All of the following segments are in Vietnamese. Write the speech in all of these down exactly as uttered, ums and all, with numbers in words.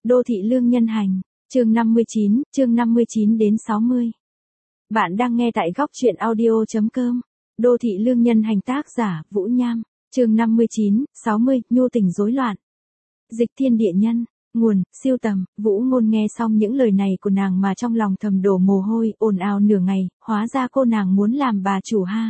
Đô thị lương nhân hành, chương năm mươi chín, chương năm mươi chín đến sáu mươi. Bạn đang nghe tại góc truyện audio chấm com. Đô thị lương nhân hành, tác giả Vũ Nham, chương năm mươi chín, sáu mươi, nhu tình rối loạn. Dịch thiên địa nhân, nguồn, siêu tầm. Vũ Ngôn nghe xong những lời này của nàng mà trong lòng thầm đổ mồ hôi, ồn ào nửa ngày, hóa ra cô nàng muốn làm bà chủ ha.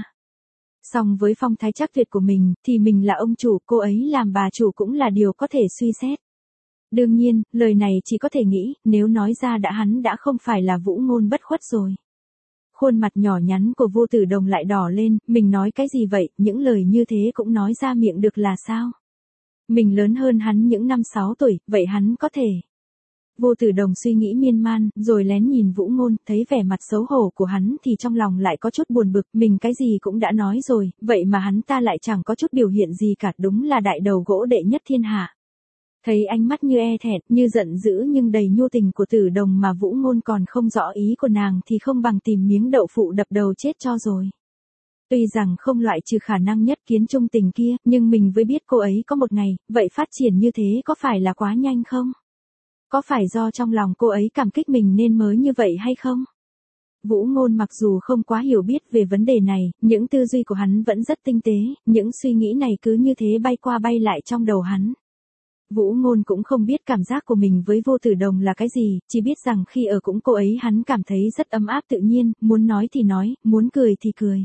Song với phong thái chắc tuyệt của mình, thì mình là ông chủ, cô ấy làm bà chủ cũng là điều có thể suy xét. Đương nhiên, lời này chỉ có thể nghĩ, nếu nói ra đã hắn đã không phải là Vũ Ngôn bất khuất rồi. Khuôn mặt nhỏ nhắn của Vô Tử Đồng lại đỏ lên, mình nói cái gì vậy, những lời như thế cũng nói ra miệng được là sao? Mình lớn hơn hắn những năm sáu tuổi, vậy hắn có thể. Vô Tử Đồng suy nghĩ miên man, rồi lén nhìn Vũ Ngôn, thấy vẻ mặt xấu hổ của hắn thì trong lòng lại có chút buồn bực, mình cái gì cũng đã nói rồi, vậy mà hắn ta lại chẳng có chút biểu hiện gì cả, đúng là đại đầu gỗ đệ nhất thiên hạ. Thấy ánh mắt như e thẹn, như giận dữ nhưng đầy nhu tình của Tử Đồng mà Vũ Ngôn còn không rõ ý của nàng thì không bằng tìm miếng đậu phụ đập đầu chết cho rồi. Tuy rằng không loại trừ khả năng nhất kiến chung tình kia, nhưng mình với biết cô ấy có một ngày, vậy phát triển như thế có phải là quá nhanh không? Có phải do trong lòng cô ấy cảm kích mình nên mới như vậy hay không? Vũ Ngôn mặc dù không quá hiểu biết về vấn đề này, những tư duy của hắn vẫn rất tinh tế, những suy nghĩ này cứ như thế bay qua bay lại trong đầu hắn. Vũ Ngôn cũng không biết cảm giác của mình với Vô Tử Đồng là cái gì, chỉ biết rằng khi ở cũng cô ấy hắn cảm thấy rất ấm áp tự nhiên, muốn nói thì nói, muốn cười thì cười.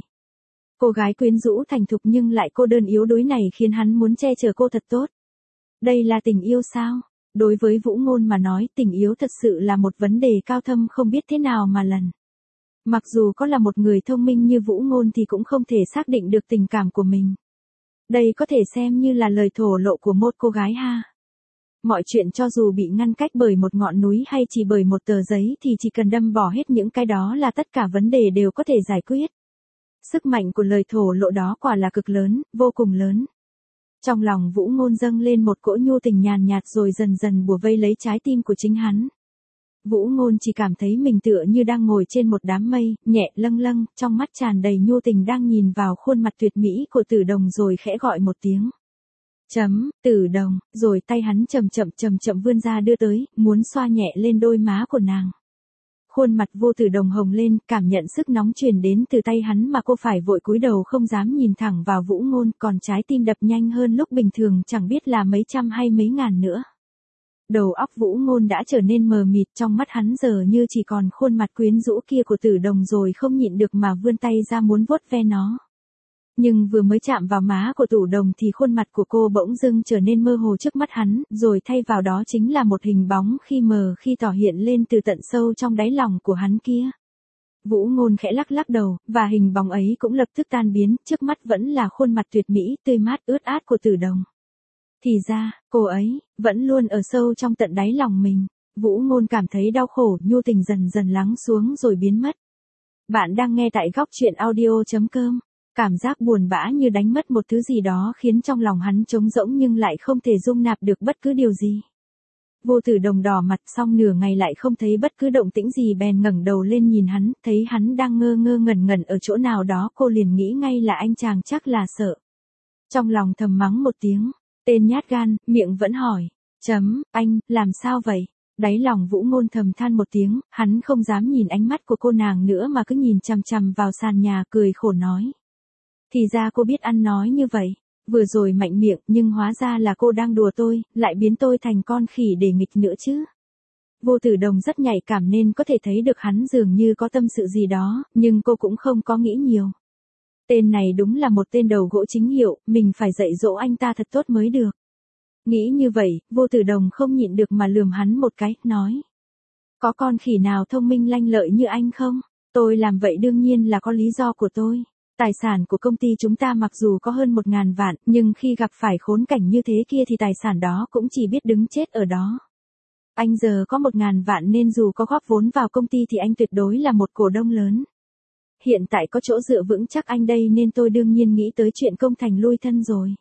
Cô gái quyến rũ thành thục nhưng lại cô đơn yếu đuối này khiến hắn muốn che chở cô thật tốt. Đây là tình yêu sao? Đối với Vũ Ngôn mà nói, tình yêu thật sự là một vấn đề cao thâm không biết thế nào mà lần. Mặc dù có là một người thông minh như Vũ Ngôn thì cũng không thể xác định được tình cảm của mình. Đây có thể xem như là lời thổ lộ của một cô gái ha. Mọi chuyện cho dù bị ngăn cách bởi một ngọn núi hay chỉ bởi một tờ giấy thì chỉ cần đâm bỏ hết những cái đó là tất cả vấn đề đều có thể giải quyết. Sức mạnh của lời thổ lộ đó quả là cực lớn, vô cùng lớn. Trong lòng Vũ Ngôn dâng lên một cỗ nhu tình nhàn nhạt rồi dần dần bủa vây lấy trái tim của chính hắn. Vũ Ngôn chỉ cảm thấy mình tựa như đang ngồi trên một đám mây, nhẹ lâng lâng, trong mắt tràn đầy nhu tình đang nhìn vào khuôn mặt tuyệt mỹ của Tử Đồng rồi khẽ gọi một tiếng. Chấm, Tử Đồng, rồi tay hắn chậm chậm chậm chậm vươn ra đưa tới, muốn xoa nhẹ lên đôi má của nàng. Khuôn mặt Vô Tử Đồng hồng lên, cảm nhận sức nóng truyền đến từ tay hắn mà cô phải vội cúi đầu không dám nhìn thẳng vào Vũ Ngôn, còn trái tim đập nhanh hơn lúc bình thường chẳng biết là mấy trăm hay mấy ngàn nữa. Đầu óc Vũ Ngôn đã trở nên mờ mịt, trong mắt hắn giờ như chỉ còn khuôn mặt quyến rũ kia của Tử Đồng rồi không nhịn được mà vươn tay ra muốn vuốt ve nó. Nhưng vừa mới chạm vào má của Tử Đồng thì khuôn mặt của cô bỗng dưng trở nên mơ hồ trước mắt hắn, rồi thay vào đó chính là một hình bóng khi mờ khi tỏ hiện lên từ tận sâu trong đáy lòng của hắn kia. Vũ Ngôn khẽ lắc lắc đầu, và hình bóng ấy cũng lập tức tan biến, trước mắt vẫn là khuôn mặt tuyệt mỹ, tươi mát ướt át của Tử Đồng. Thì ra, cô ấy, vẫn luôn ở sâu trong tận đáy lòng mình. Vũ Ngôn cảm thấy đau khổ, nhu tình dần dần lắng xuống rồi biến mất. Bạn đang nghe tại góc truyện audio chấm com. Cảm giác buồn bã như đánh mất một thứ gì đó khiến trong lòng hắn trống rỗng nhưng lại không thể dung nạp được bất cứ điều gì. Vô Tử Đồng đỏ mặt xong nửa ngày lại không thấy bất cứ động tĩnh gì bèn ngẩng đầu lên nhìn hắn, thấy hắn đang ngơ ngơ ngẩn ngẩn ở chỗ nào đó cô liền nghĩ ngay là anh chàng chắc là sợ. Trong lòng thầm mắng một tiếng, tên nhát gan, miệng vẫn hỏi, chấm, anh, làm sao vậy? Đáy lòng Vũ Ngôn thầm than một tiếng, hắn không dám nhìn ánh mắt của cô nàng nữa mà cứ nhìn chằm chằm vào sàn nhà cười khổ nói. Thì ra cô biết ăn nói như vậy, vừa rồi mạnh miệng nhưng hóa ra là cô đang đùa tôi, lại biến tôi thành con khỉ để nghịch nữa chứ. Vô Tử Đồng rất nhạy cảm nên có thể thấy được hắn dường như có tâm sự gì đó, nhưng cô cũng không có nghĩ nhiều. Tên này đúng là một tên đầu gỗ chính hiệu, mình phải dạy dỗ anh ta thật tốt mới được. Nghĩ như vậy, Vô Tử Đồng không nhịn được mà lườm hắn một cái, nói. Có con khỉ nào thông minh lanh lợi như anh không? Tôi làm vậy đương nhiên là có lý do của tôi. Tài sản của công ty chúng ta mặc dù có hơn một ngàn vạn, nhưng khi gặp phải khốn cảnh như thế kia thì tài sản đó cũng chỉ biết đứng chết ở đó. Anh giờ có một ngàn vạn nên dù có góp vốn vào công ty thì anh tuyệt đối là một cổ đông lớn. Hiện tại có chỗ dựa vững chắc anh đây nên tôi đương nhiên nghĩ tới chuyện công thành lui thân rồi.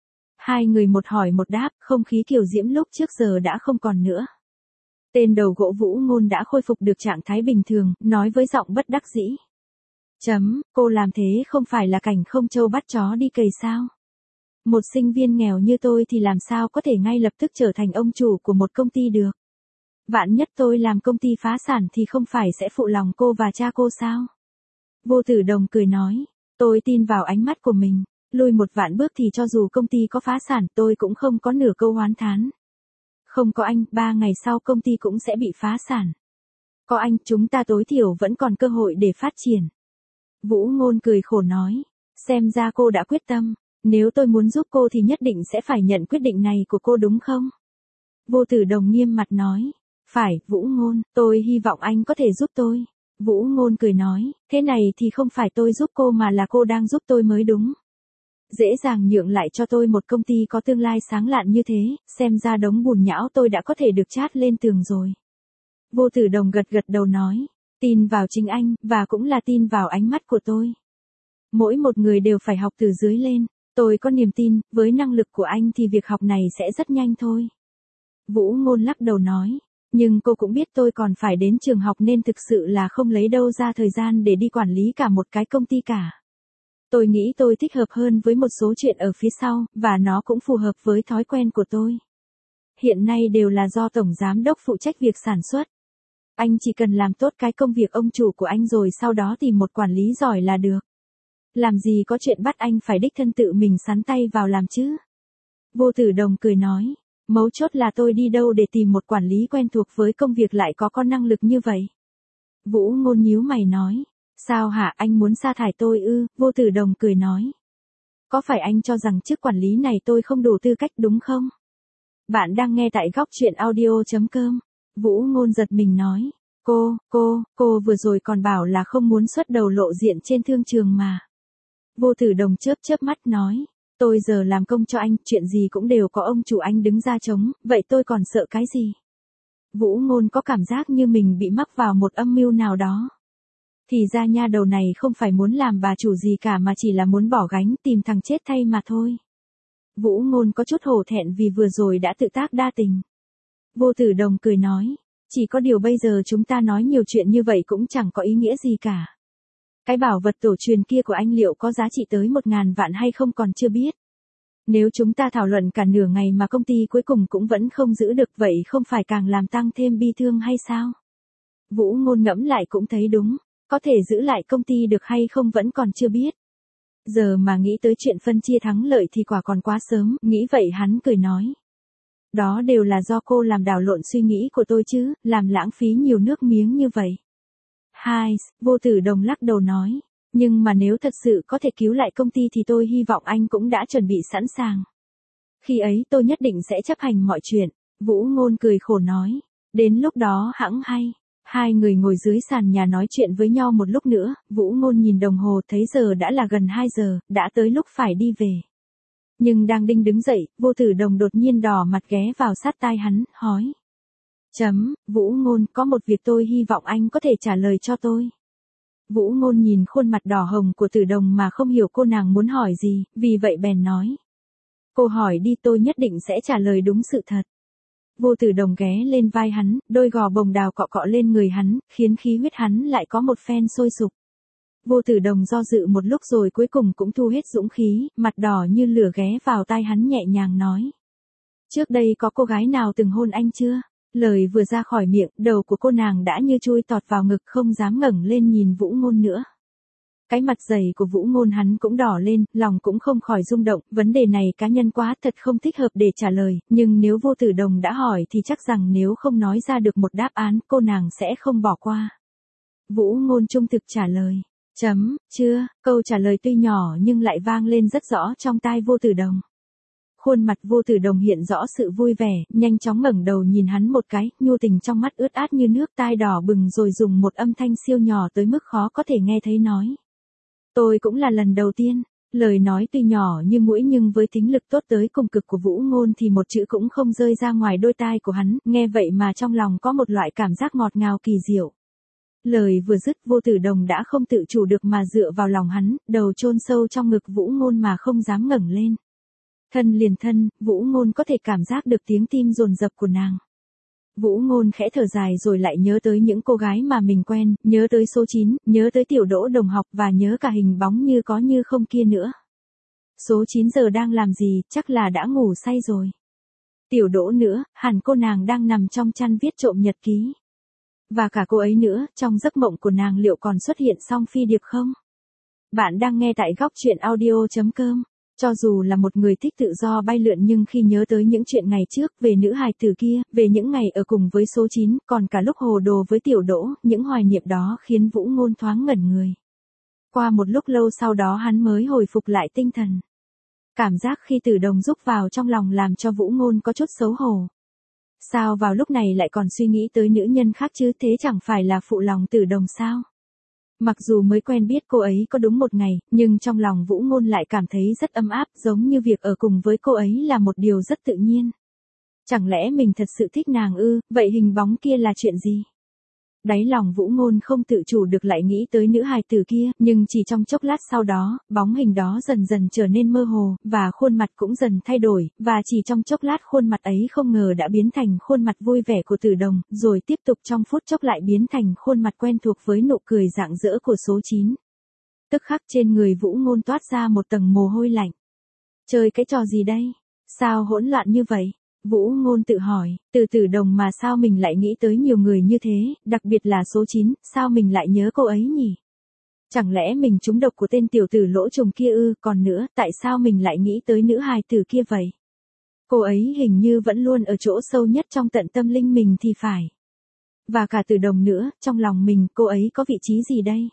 Hai người một hỏi một đáp, không khí kiều diễm lúc trước giờ đã không còn nữa. Tên đầu gỗ Vũ Ngôn đã khôi phục được trạng thái bình thường, nói với giọng bất đắc dĩ. Chấm, cô làm thế không phải là cảnh không trâu bắt chó đi cày sao? Một sinh viên nghèo như tôi thì làm sao có thể ngay lập tức trở thành ông chủ của một công ty được? Vạn nhất tôi làm công ty phá sản thì không phải sẽ phụ lòng cô và cha cô sao? Vô Tử Đồng cười nói, tôi tin vào ánh mắt của mình, lùi một vạn bước thì cho dù công ty có phá sản tôi cũng không có nửa câu oán thán. Không có anh, ba ngày sau công ty cũng sẽ bị phá sản. Có anh, chúng ta tối thiểu vẫn còn cơ hội để phát triển. Vũ Ngôn cười khổ nói, xem ra cô đã quyết tâm, nếu tôi muốn giúp cô thì nhất định sẽ phải nhận quyết định này của cô đúng không? Vô Tử Đồng nghiêm mặt nói, phải, Vũ Ngôn, tôi hy vọng anh có thể giúp tôi. Vũ Ngôn cười nói, thế này thì không phải tôi giúp cô mà là cô đang giúp tôi mới đúng. Dễ dàng nhượng lại cho tôi một công ty có tương lai sáng lạn như thế, xem ra đống bùn nhão tôi đã có thể được chát lên tường rồi. Vô Tử Đồng gật gật đầu nói, tin vào chính anh, và cũng là tin vào ánh mắt của tôi. Mỗi một người đều phải học từ dưới lên, tôi có niềm tin, với năng lực của anh thì việc học này sẽ rất nhanh thôi. Vũ Ngôn lắc đầu nói, nhưng cô cũng biết tôi còn phải đến trường học nên thực sự là không lấy đâu ra thời gian để đi quản lý cả một cái công ty cả. Tôi nghĩ tôi thích hợp hơn với một số chuyện ở phía sau, và nó cũng phù hợp với thói quen của tôi. Hiện nay đều là do Tổng Giám đốc phụ trách việc sản xuất. Anh chỉ cần làm tốt cái công việc ông chủ của anh rồi sau đó tìm một quản lý giỏi là được. Làm gì có chuyện bắt anh phải đích thân tự mình sắn tay vào làm chứ? Vô Tử Đồng cười nói, mấu chốt là tôi đi đâu để tìm một quản lý quen thuộc với công việc lại có con năng lực như vậy? Vũ Ngôn nhíu mày nói, sao hả, anh muốn sa thải tôi ư? Vô Tử Đồng cười nói, có phải anh cho rằng chức quản lý này tôi không đủ tư cách đúng không? Bạn đang nghe tại góc truyện audio chấm com. Vũ Ngôn giật mình nói, cô, cô, cô vừa rồi còn bảo là không muốn xuất đầu lộ diện trên thương trường mà. Vô Tử Đồng chớp chớp mắt nói, tôi giờ làm công cho anh, chuyện gì cũng đều có ông chủ anh đứng ra chống, vậy tôi còn sợ cái gì? Vũ Ngôn có cảm giác như mình bị mắc vào một âm mưu nào đó. Thì ra nha đầu này không phải muốn làm bà chủ gì cả mà chỉ là muốn bỏ gánh tìm thằng chết thay mà thôi. Vũ Ngôn có chút hổ thẹn vì vừa rồi đã tự tác đa tình. Vô Tử Đồng cười nói, chỉ có điều bây giờ chúng ta nói nhiều chuyện như vậy cũng chẳng có ý nghĩa gì cả. Cái bảo vật tổ truyền kia của anh liệu có giá trị tới một ngàn vạn hay không còn chưa biết. Nếu chúng ta thảo luận cả nửa ngày mà công ty cuối cùng cũng vẫn không giữ được vậy không phải càng làm tăng thêm bi thương hay sao? Vũ Ngôn ngẫm lại cũng thấy đúng, có thể giữ lại công ty được hay không vẫn còn chưa biết. Giờ mà nghĩ tới chuyện phân chia thắng lợi thì quả còn quá sớm, nghĩ vậy hắn cười nói. Đó đều là do cô làm đảo lộn suy nghĩ của tôi chứ, làm lãng phí nhiều nước miếng như vậy. Hai, Vô Tử Đồng lắc đầu nói, nhưng mà nếu thật sự có thể cứu lại công ty thì tôi hy vọng anh cũng đã chuẩn bị sẵn sàng. Khi ấy tôi nhất định sẽ chấp hành mọi chuyện. Vũ Ngôn cười khổ nói, đến lúc đó hẵng hay. Hai người ngồi dưới sàn nhà nói chuyện với nhau một lúc nữa, Vũ Ngôn nhìn đồng hồ thấy giờ đã là gần hai giờ, đã tới lúc phải đi về. Nhưng đang định đứng dậy, Vô Tử Đồng đột nhiên đỏ mặt ghé vào sát tai hắn, hỏi. Chấm, Vũ Ngôn, có một việc tôi hy vọng anh có thể trả lời cho tôi. Vũ Ngôn nhìn khuôn mặt đỏ hồng của Tử Đồng mà không hiểu cô nàng muốn hỏi gì, vì vậy bèn nói. Cô hỏi đi, tôi nhất định sẽ trả lời đúng sự thật. Vô Tử Đồng ghé lên vai hắn, đôi gò bồng đào cọ cọ lên người hắn, khiến khí huyết hắn lại có một phen sôi sục. Vô Tử Đồng do dự một lúc rồi cuối cùng cũng thu hết dũng khí, mặt đỏ như lửa ghé vào tai hắn nhẹ nhàng nói. Trước đây có cô gái nào từng hôn anh chưa? Lời vừa ra khỏi miệng, đầu của cô nàng đã như chui tọt vào ngực không dám ngẩng lên nhìn Vũ Ngôn nữa. Cái mặt dày của Vũ Ngôn hắn cũng đỏ lên, lòng cũng không khỏi rung động, vấn đề này cá nhân quá thật không thích hợp để trả lời, nhưng nếu Vô Tử Đồng đã hỏi thì chắc rằng nếu không nói ra được một đáp án, cô nàng sẽ không bỏ qua. Vũ Ngôn trung thực trả lời. Chấm, chưa, câu trả lời tuy nhỏ nhưng lại vang lên rất rõ trong tai Vô Tử Đồng. Khuôn mặt Vô Tử Đồng hiện rõ sự vui vẻ, nhanh chóng ngẩng đầu nhìn hắn một cái, nhu tình trong mắt ướt át như nước, tai đỏ bừng rồi dùng một âm thanh siêu nhỏ tới mức khó có thể nghe thấy nói. Tôi cũng là lần đầu tiên, lời nói tuy nhỏ như mũi nhưng với tính lực tốt tới cùng cực của Vũ Ngôn thì một chữ cũng không rơi ra ngoài đôi tai của hắn, nghe vậy mà trong lòng có một loại cảm giác ngọt ngào kỳ diệu. Lời vừa dứt Vô Tử Đồng đã không tự chủ được mà dựa vào lòng hắn, đầu chôn sâu trong ngực Vũ Ngôn mà không dám ngẩng lên. Thân liền thân, Vũ Ngôn có thể cảm giác được tiếng tim dồn dập của nàng. Vũ Ngôn khẽ thở dài rồi lại nhớ tới những cô gái mà mình quen, nhớ tới số chín, nhớ tới Tiểu Đỗ đồng học và nhớ cả hình bóng như có như không kia nữa. Số chín giờ đang làm gì, chắc là đã ngủ say rồi. Tiểu Đỗ nữa, hẳn cô nàng đang nằm trong chăn viết trộm nhật ký. Và cả cô ấy nữa, trong giấc mộng của nàng liệu còn xuất hiện Song Phi Điệp không? Bạn đang nghe tại góc truyện audio.com. Cho dù là một người thích tự do bay lượn nhưng khi nhớ tới những chuyện ngày trước về nữ hài tử kia, về những ngày ở cùng với số chín, còn cả lúc hồ đồ với Tiểu Đỗ, những hoài niệm đó khiến Vũ Ngôn thoáng ngẩn người. Qua một lúc lâu sau đó hắn mới hồi phục lại tinh thần. Cảm giác khi Tử Đồng rúc vào trong lòng làm cho Vũ Ngôn có chút xấu hổ. Sao vào lúc này lại còn suy nghĩ tới nữ nhân khác chứ, thế chẳng phải là phụ lòng Tử Đồng sao? Mặc dù mới quen biết cô ấy có đúng một ngày, nhưng trong lòng Vũ Ngôn lại cảm thấy rất ấm áp, giống như việc ở cùng với cô ấy là một điều rất tự nhiên. Chẳng lẽ mình thật sự thích nàng ư, vậy hình bóng kia là chuyện gì? Đáy lòng Vũ Ngôn không tự chủ được lại nghĩ tới nữ hài tử kia, nhưng chỉ trong chốc lát sau đó, bóng hình đó dần dần trở nên mơ hồ, và khuôn mặt cũng dần thay đổi, và chỉ trong chốc lát khuôn mặt ấy không ngờ đã biến thành khuôn mặt vui vẻ của Tử Đồng, rồi tiếp tục trong phút chốc lại biến thành khuôn mặt quen thuộc với nụ cười rạng rỡ của số chín. Tức khắc trên người Vũ Ngôn toát ra một tầng mồ hôi lạnh. Chơi cái trò gì đây? Sao hỗn loạn như vậy? Vũ Ngôn tự hỏi, từ Tử Đồng mà sao mình lại nghĩ tới nhiều người như thế, đặc biệt là số chín, sao mình lại nhớ cô ấy nhỉ? Chẳng lẽ mình trúng độc của tên tiểu tử lỗ trùng kia ư, còn nữa, tại sao mình lại nghĩ tới nữ hài tử kia vậy? Cô ấy hình như vẫn luôn ở chỗ sâu nhất trong tận tâm linh mình thì phải. Và cả Tử Đồng nữa, trong lòng mình, cô ấy có vị trí gì đây?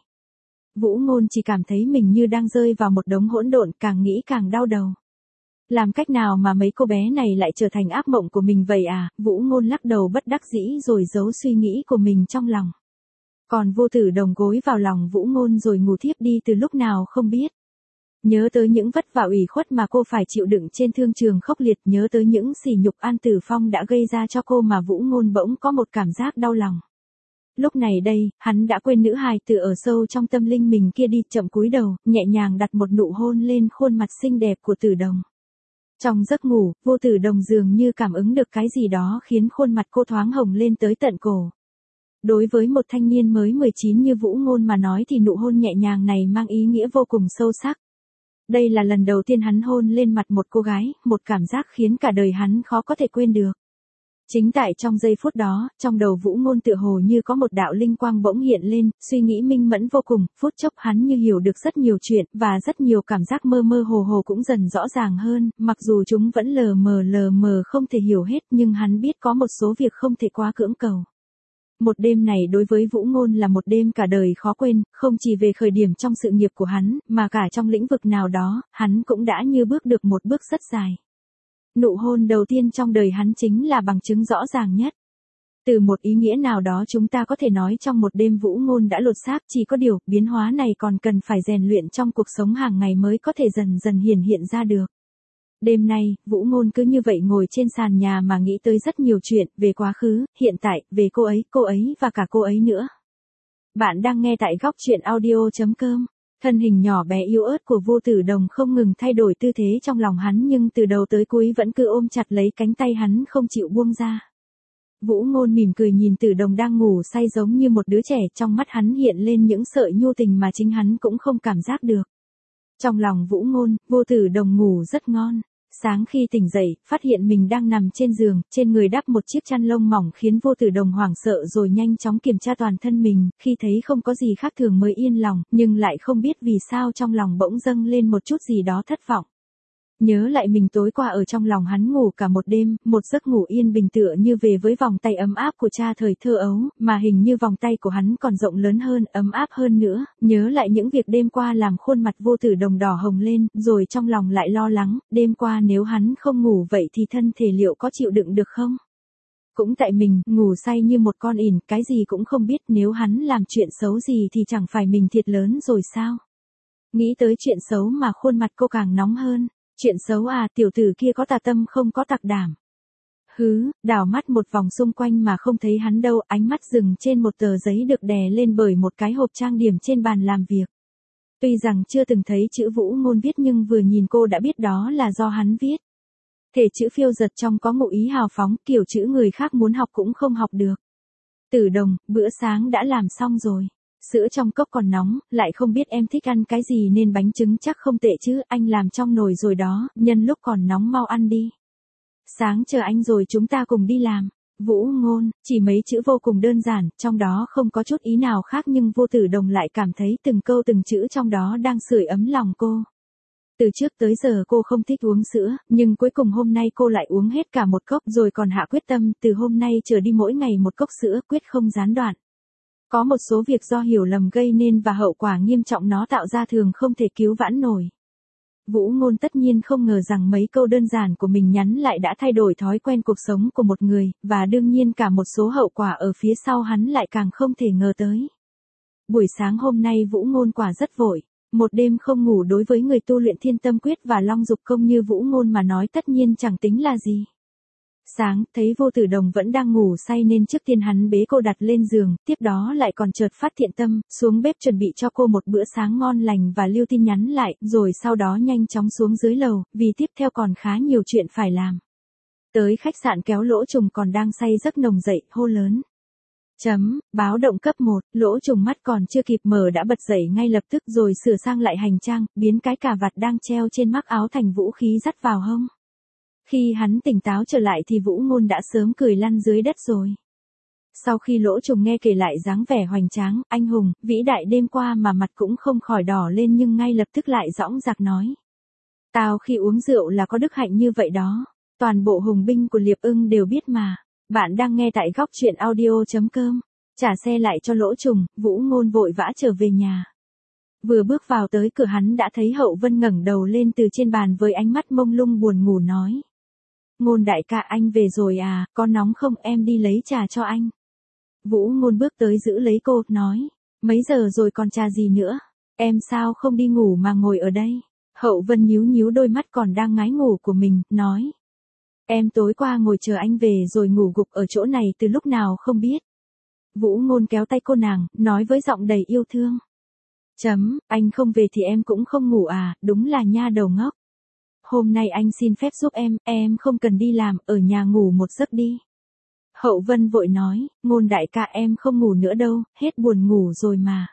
Vũ Ngôn chỉ cảm thấy mình như đang rơi vào một đống hỗn độn, càng nghĩ càng đau đầu. Làm cách nào mà mấy cô bé này lại trở thành ác mộng của mình vậy à? Vũ Ngôn lắc đầu bất đắc dĩ rồi giấu suy nghĩ của mình trong lòng. Còn Vô Tử Đồng gối vào lòng Vũ Ngôn rồi ngủ thiếp đi từ lúc nào không biết. Nhớ tới những vất vả ủy khuất mà cô phải chịu đựng trên thương trường khốc liệt, nhớ tới những sỉ nhục An Tử Phong đã gây ra cho cô mà Vũ Ngôn bỗng có một cảm giác đau lòng. Lúc này đây, hắn đã quên nữ hài tử ở sâu trong tâm linh mình kia đi, chậm cúi đầu, nhẹ nhàng đặt một nụ hôn lên khuôn mặt xinh đẹp của Tử Đồng. Trong giấc ngủ, Vô Tử Đồng dường như cảm ứng được cái gì đó khiến khuôn mặt cô thoáng hồng lên tới tận cổ. Đối với một thanh niên mới mười chín như Vũ Ngôn mà nói thì nụ hôn nhẹ nhàng này mang ý nghĩa vô cùng sâu sắc. Đây là lần đầu tiên hắn hôn lên mặt một cô gái, một cảm giác khiến cả đời hắn khó có thể quên được. Chính tại trong giây phút đó, trong đầu Vũ Ngôn tựa hồ như có một đạo linh quang bỗng hiện lên, suy nghĩ minh mẫn vô cùng, phút chốc hắn như hiểu được rất nhiều chuyện, và rất nhiều cảm giác mơ mơ hồ hồ cũng dần rõ ràng hơn, mặc dù chúng vẫn lờ mờ lờ mờ không thể hiểu hết, nhưng hắn biết có một số việc không thể quá cưỡng cầu. Một đêm này đối với Vũ Ngôn là một đêm cả đời khó quên, không chỉ về khởi điểm trong sự nghiệp của hắn, mà cả trong lĩnh vực nào đó, hắn cũng đã như bước được một bước rất dài. Nụ hôn đầu tiên trong đời hắn chính là bằng chứng rõ ràng nhất. Từ một ý nghĩa nào đó chúng ta có thể nói trong một đêm Vũ Ngôn đã lột xác, chỉ có điều, biến hóa này còn cần phải rèn luyện trong cuộc sống hàng ngày mới có thể dần dần hiển hiện ra được. Đêm nay, Vũ Ngôn cứ như vậy ngồi trên sàn nhà mà nghĩ tới rất nhiều chuyện, về quá khứ, hiện tại, về cô ấy, cô ấy và cả cô ấy nữa. Bạn đang nghe tại góc truyện audio.com. Thân hình nhỏ bé yếu ớt của Vô Tử Đồng không ngừng thay đổi tư thế trong lòng hắn, nhưng từ đầu tới cuối vẫn cứ ôm chặt lấy cánh tay hắn không chịu buông ra. Vũ Ngôn mỉm cười nhìn Tử Đồng đang ngủ say giống như một đứa trẻ, trong mắt hắn hiện lên những sợi nhu tình mà chính hắn cũng không cảm giác được. Trong lòng Vũ Ngôn, Vô Tử Đồng ngủ rất ngon. Sáng khi tỉnh dậy, phát hiện mình đang nằm trên giường, trên người đắp một chiếc chăn lông mỏng khiến Vô Tử Đồng hoảng sợ rồi nhanh chóng kiểm tra toàn thân mình, khi thấy không có gì khác thường mới yên lòng, nhưng lại không biết vì sao trong lòng bỗng dâng lên một chút gì đó thất vọng. Nhớ lại mình tối qua ở trong lòng hắn ngủ cả một đêm, một giấc ngủ yên bình tựa như về với vòng tay ấm áp của cha thời thơ ấu, mà hình như vòng tay của hắn còn rộng lớn hơn, ấm áp hơn nữa, nhớ lại những việc đêm qua làm khuôn mặt Vô Tử Đồng đỏ hồng lên, rồi trong lòng lại lo lắng, đêm qua nếu hắn không ngủ vậy thì thân thể liệu có chịu đựng được không? Cũng tại mình, ngủ say như một con ỉn, cái gì cũng không biết, nếu hắn làm chuyện xấu gì thì chẳng phải mình thiệt lớn rồi sao? Nghĩ tới chuyện xấu mà khuôn mặt cô càng nóng hơn. Chuyện xấu à, tiểu tử kia có tà tâm không có tặc đảm. Hứ, đảo mắt một vòng xung quanh mà không thấy hắn đâu, ánh mắt dừng trên một tờ giấy được đè lên bởi một cái hộp trang điểm trên bàn làm việc. Tuy rằng chưa từng thấy chữ Vũ Ngôn viết nhưng vừa nhìn cô đã biết đó là do hắn viết. Thể chữ phiêu giật trong có ngụ ý hào phóng, kiểu chữ người khác muốn học cũng không học được. Tử Đồng, bữa sáng đã làm xong rồi. Sữa trong cốc còn nóng, lại không biết em thích ăn cái gì nên bánh trứng chắc không tệ chứ, anh làm trong nồi rồi đó, nhân lúc còn nóng mau ăn đi. Sáng chờ anh rồi chúng ta cùng đi làm. Vũ Ngôn, chỉ mấy chữ vô cùng đơn giản, trong đó không có chút ý nào khác nhưng Vô Tử Đồng lại cảm thấy từng câu từng chữ trong đó đang sưởi ấm lòng cô. Từ trước tới giờ cô không thích uống sữa, nhưng cuối cùng hôm nay cô lại uống hết cả một cốc rồi còn hạ quyết tâm từ hôm nay trở đi mỗi ngày một cốc sữa quyết không gián đoạn. Có một số việc do hiểu lầm gây nên và hậu quả nghiêm trọng nó tạo ra thường không thể cứu vãn nổi. Vũ Ngôn tất nhiên không ngờ rằng mấy câu đơn giản của mình nhắn lại đã thay đổi thói quen cuộc sống của một người, và đương nhiên cả một số hậu quả ở phía sau hắn lại càng không thể ngờ tới. Buổi sáng hôm nay Vũ Ngôn quả rất vội. Một đêm không ngủ đối với người tu luyện Thiên Tâm Quyết và Long Dục Công như Vũ Ngôn mà nói tất nhiên chẳng tính là gì. Sáng, thấy Vô Tử Đồng vẫn đang ngủ say nên trước tiên hắn bế cô đặt lên giường, tiếp đó lại còn chợt phát thiện tâm, xuống bếp chuẩn bị cho cô một bữa sáng ngon lành và lưu tin nhắn lại, rồi sau đó nhanh chóng xuống dưới lầu, vì tiếp theo còn khá nhiều chuyện phải làm. Tới khách sạn kéo Lỗ Trùng còn đang say giấc nồng dậy, hô lớn. Chấm, báo động cấp một, Lỗ Trùng mắt còn chưa kịp mở đã bật dậy ngay lập tức rồi sửa sang lại hành trang, biến cái cà vạt đang treo trên mắc áo thành vũ khí dắt vào hông. Khi hắn tỉnh táo trở lại thì Vũ Ngôn đã sớm cười lăn dưới đất rồi. Sau khi Lỗ Trùng nghe kể lại dáng vẻ hoành tráng, anh hùng, vĩ đại đêm qua mà mặt cũng không khỏi đỏ lên nhưng ngay lập tức lại dõng dạc nói. Tao khi uống rượu là có đức hạnh như vậy đó, toàn bộ hùng binh của Liệp Ưng đều biết mà. Bạn đang nghe tại góc truyện audio chấm com. Trả xe lại cho Lỗ Trùng, Vũ Ngôn vội vã trở về nhà. Vừa bước vào tới cửa hắn đã thấy Hậu Vân ngẩng đầu lên từ trên bàn với ánh mắt mông lung buồn ngủ nói. Ngôn đại ca anh về rồi à, có nóng không em đi lấy trà cho anh. Vũ Ngôn bước tới giữ lấy cô, nói. Mấy giờ rồi còn trà gì nữa, em sao không đi ngủ mà ngồi ở đây. Hậu Vân nhíu nhíu đôi mắt còn đang ngái ngủ của mình, nói. Em tối qua ngồi chờ anh về rồi ngủ gục ở chỗ này từ lúc nào không biết. Vũ Ngôn kéo tay cô nàng, nói với giọng đầy yêu thương. Chấm, anh không về thì em cũng không ngủ à, đúng là nha đầu ngốc. Hôm nay anh xin phép giúp em, em không cần đi làm, ở nhà ngủ một giấc đi. Hậu Vân vội nói, Ngôn đại ca em không ngủ nữa đâu, hết buồn ngủ rồi mà.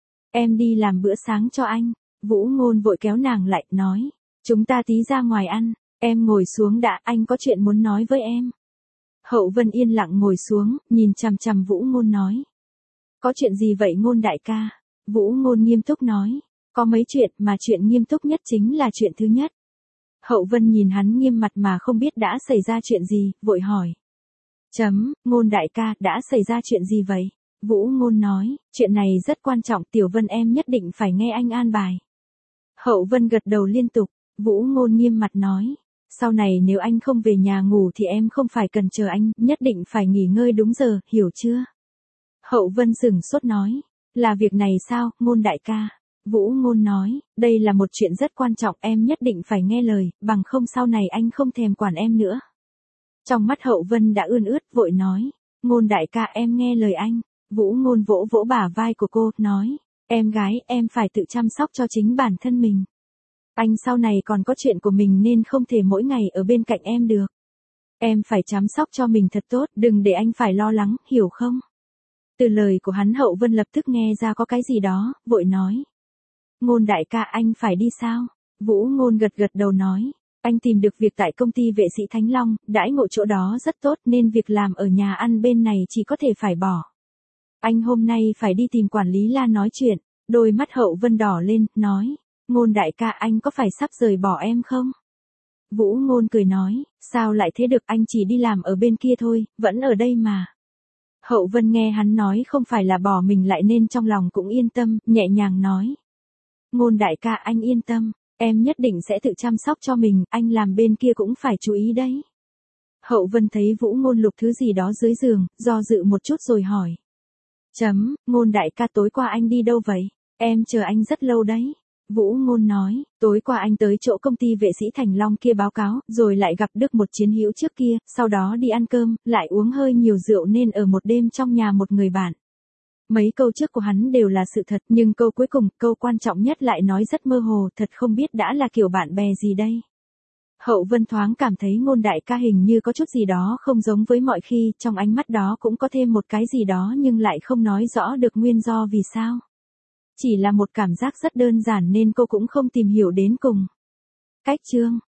Em đi làm bữa sáng cho anh. Vũ Ngôn vội kéo nàng lại, nói. Chúng ta tí ra ngoài ăn. Em ngồi xuống đã, anh có chuyện muốn nói với em. Hậu Vân yên lặng ngồi xuống, nhìn chằm chằm Vũ Ngôn nói. Có chuyện gì vậy Ngôn đại ca? Vũ Ngôn nghiêm túc nói. Có mấy chuyện mà chuyện nghiêm túc nhất chính là chuyện thứ nhất. Hậu Vân nhìn hắn nghiêm mặt mà không biết đã xảy ra chuyện gì, vội hỏi. Chấm, Ngôn đại ca, đã xảy ra chuyện gì vậy? Vũ Ngôn nói, chuyện này rất quan trọng, Tiểu Vân em nhất định phải nghe anh an bài. Hậu Vân gật đầu liên tục, Vũ Ngôn nghiêm mặt nói. Sau này nếu anh không về nhà ngủ thì em không phải cần chờ anh, nhất định phải nghỉ ngơi đúng giờ, hiểu chưa? Hậu Vân sửng sốt nói, là việc này sao, Ngôn đại ca? Vũ Ngôn nói, đây là một chuyện rất quan trọng, em nhất định phải nghe lời, bằng không sau này anh không thèm quản em nữa. Trong mắt Hậu Vân đã ươn ướt, vội nói, Ngôn đại ca em nghe lời anh. Vũ Ngôn vỗ vỗ bả vai của cô, nói, em gái, em phải tự chăm sóc cho chính bản thân mình. Anh sau này còn có chuyện của mình nên không thể mỗi ngày ở bên cạnh em được. Em phải chăm sóc cho mình thật tốt, đừng để anh phải lo lắng, hiểu không? Từ lời của hắn Hậu Vân lập tức nghe ra có cái gì đó, vội nói. Ngôn đại ca anh phải đi sao? Vũ Ngôn gật gật đầu nói. Anh tìm được việc tại công ty vệ sĩ Thánh Long, đãi ngộ chỗ đó rất tốt nên việc làm ở nhà ăn bên này chỉ có thể phải bỏ. Anh hôm nay phải đi tìm quản lý La nói chuyện. Đôi mắt Hậu Vân đỏ lên, nói. Ngôn đại ca anh có phải sắp rời bỏ em không? Vũ Ngôn cười nói, sao lại thế được, anh chỉ đi làm ở bên kia thôi, vẫn ở đây mà. Hậu Vân nghe hắn nói không phải là bỏ mình lại nên trong lòng cũng yên tâm, nhẹ nhàng nói. Ngôn đại ca anh yên tâm, em nhất định sẽ tự chăm sóc cho mình, anh làm bên kia cũng phải chú ý đấy. Hậu Vân thấy Vũ Ngôn lục thứ gì đó dưới giường, do dự một chút rồi hỏi. Chấm, Ngôn đại ca tối qua anh đi đâu vậy? Em chờ anh rất lâu đấy. Vũ Ngôn nói, tối qua anh tới chỗ công ty vệ sĩ Thành Long kia báo cáo, rồi lại gặp được một chiến hữu trước kia, sau đó đi ăn cơm, lại uống hơi nhiều rượu nên ở một đêm trong nhà một người bạn. Mấy câu trước của hắn đều là sự thật, nhưng câu cuối cùng, câu quan trọng nhất lại nói rất mơ hồ, thật không biết đã là kiểu bạn bè gì đây. Hậu Vân thoáng cảm thấy Ngôn đại ca hình như có chút gì đó không giống với mọi khi, trong ánh mắt đó cũng có thêm một cái gì đó nhưng lại không nói rõ được nguyên do vì sao. Chỉ là một cảm giác rất đơn giản nên cô cũng không tìm hiểu đến cùng. Cách chương